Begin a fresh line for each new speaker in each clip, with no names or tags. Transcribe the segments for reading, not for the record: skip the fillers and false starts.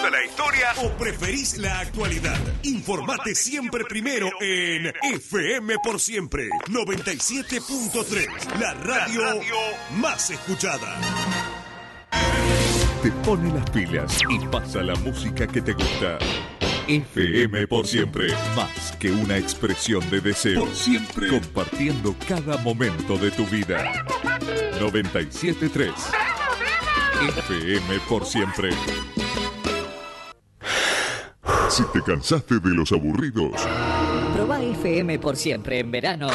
gusta la historia
o preferís la actualidad? Informate siempre primero en FM por Siempre 97.3, la radio más escuchada.
Te pone las pilas y pasa la música que te gusta. FM por Siempre, más que una expresión de deseo. Por siempre, compartiendo cada momento de tu vida. 97.3 FM por Siempre. Si te cansaste de los aburridos,
probá FM por Siempre en verano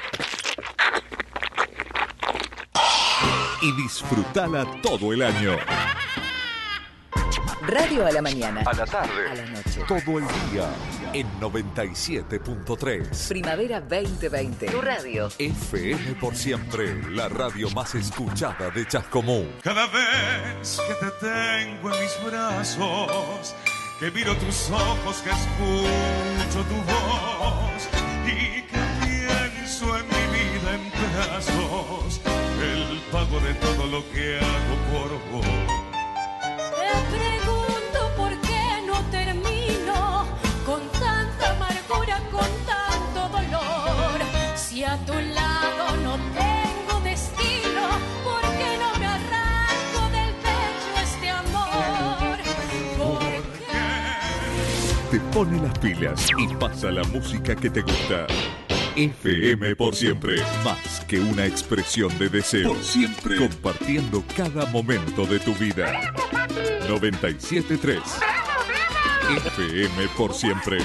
y disfrutala todo el año.
Radio a la mañana,
a la tarde,
a la noche,
Todo el día en 97.3
Primavera 2020. Tu radio.
FM por Siempre, la radio más escuchada de Chascomún.
Cada vez que te tengo en mis brazos, que miro tus ojos, que escucho tu voz y que pienso en mi vida en pedazos, el pago de todo lo que hago por vos.
Te pregunto por qué no termino con tanta amargura, con tanto dolor. Si a tu lado no tengo destino, ¿por qué no me arranco del pecho este amor? ¿Por qué?
Te pone las pilas y pasa la música que te gusta. FM por Siempre, más que una expresión de deseo. Por siempre, compartiendo cada momento de tu vida. 97.3 FM por Siempre.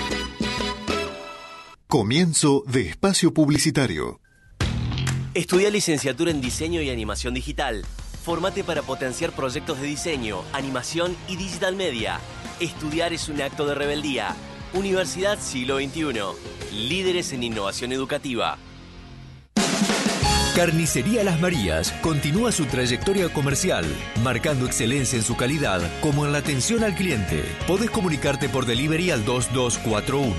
Comienzo de espacio publicitario.
Estudia licenciatura en diseño y animación digital. Formate para potenciar proyectos de diseño, animación y digital media. Estudiar es un acto de rebeldía. Universidad Siglo XXI. Líderes en innovación educativa.
Carnicería Las Marías continúa su trayectoria comercial, marcando excelencia en su calidad como en la atención al cliente. Podés comunicarte por delivery al 2241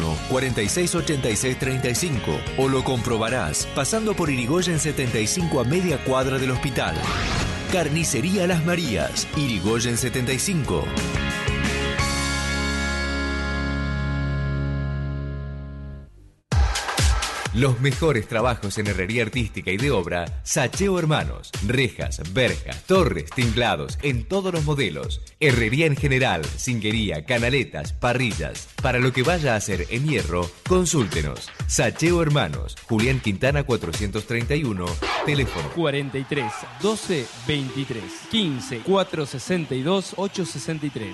468635 o lo comprobarás pasando por Irigoyen 75 a media cuadra del hospital. Carnicería Las Marías, Irigoyen 75. Los mejores trabajos en herrería artística y de obra, Sacheo Hermanos. Rejas, verjas, torres, tinklados, en todos los modelos. Herrería en general, cinguería, canaletas, parrillas. Para lo que vaya a hacer en hierro, consúltenos. Sacheo Hermanos, Julián Quintana 431, teléfono
43 12 23 15 462 863.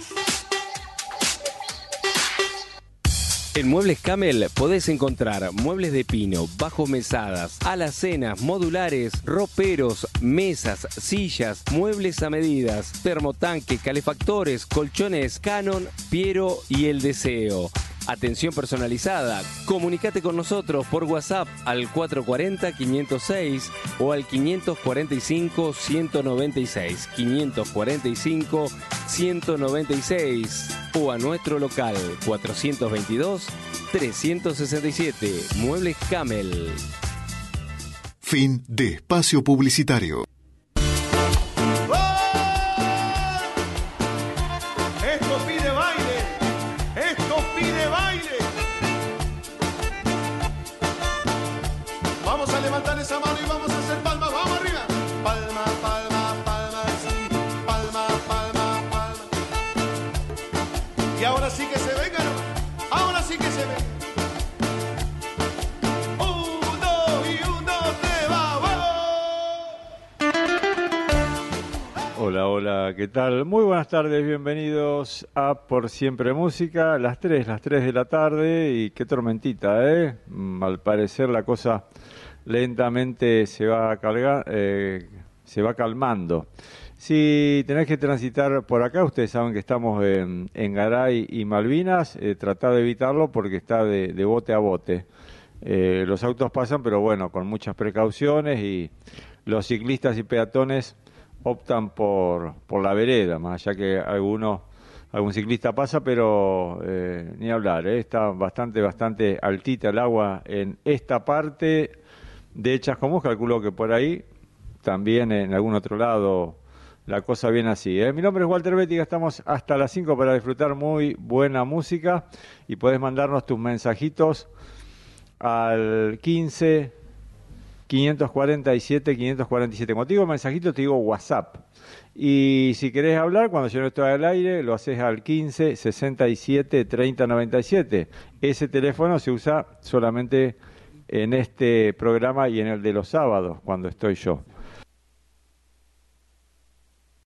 En Muebles Camel podés encontrar muebles de pino, bajo mesadas, alacenas, modulares, roperos, mesas, sillas, muebles a medidas, termotanque, calefactores, colchones Canon, Piero y El Deseo. Atención personalizada. Comunicate con nosotros por WhatsApp al 440-506 o al 545-196. 545-196 o a nuestro local 422-367. Muebles Camel.
Fin de espacio publicitario.
Levantar esa mano y vamos a hacer palmas, vamos arriba. Palma, palma, palma, sí. Palma, palma, palma. Y ahora sí que se venga, ¿no? Ahora sí que se venga. Un, dos, tres, va.
Hola, ¿qué tal? Muy buenas tardes, bienvenidos a Por Siempre Música, las 3 de la tarde y qué tormentita, ¿eh? Al parecer la cosa lentamente se va calmando. Si tenés que transitar por acá, ustedes saben que estamos en Garay y Malvinas, tratá de evitarlo porque está de bote a bote. Los autos pasan, pero bueno, con muchas precauciones y los ciclistas y peatones optan por la vereda, más allá que algún ciclista pasa, pero ni hablar, está bastante altita el agua en esta parte de Chascomús. Calculo que por ahí, también en algún otro lado la cosa viene así. Mi nombre es Walter Bétiga, estamos hasta las 5 para disfrutar muy buena música y podés mandarnos tus mensajitos al 15 547 547. Cuando te digo mensajito te digo WhatsApp. Y si querés hablar, cuando yo no estoy al aire, lo haces al 15 67 30 97. Ese teléfono se usa solamente en este programa y en el de los sábados, cuando estoy yo.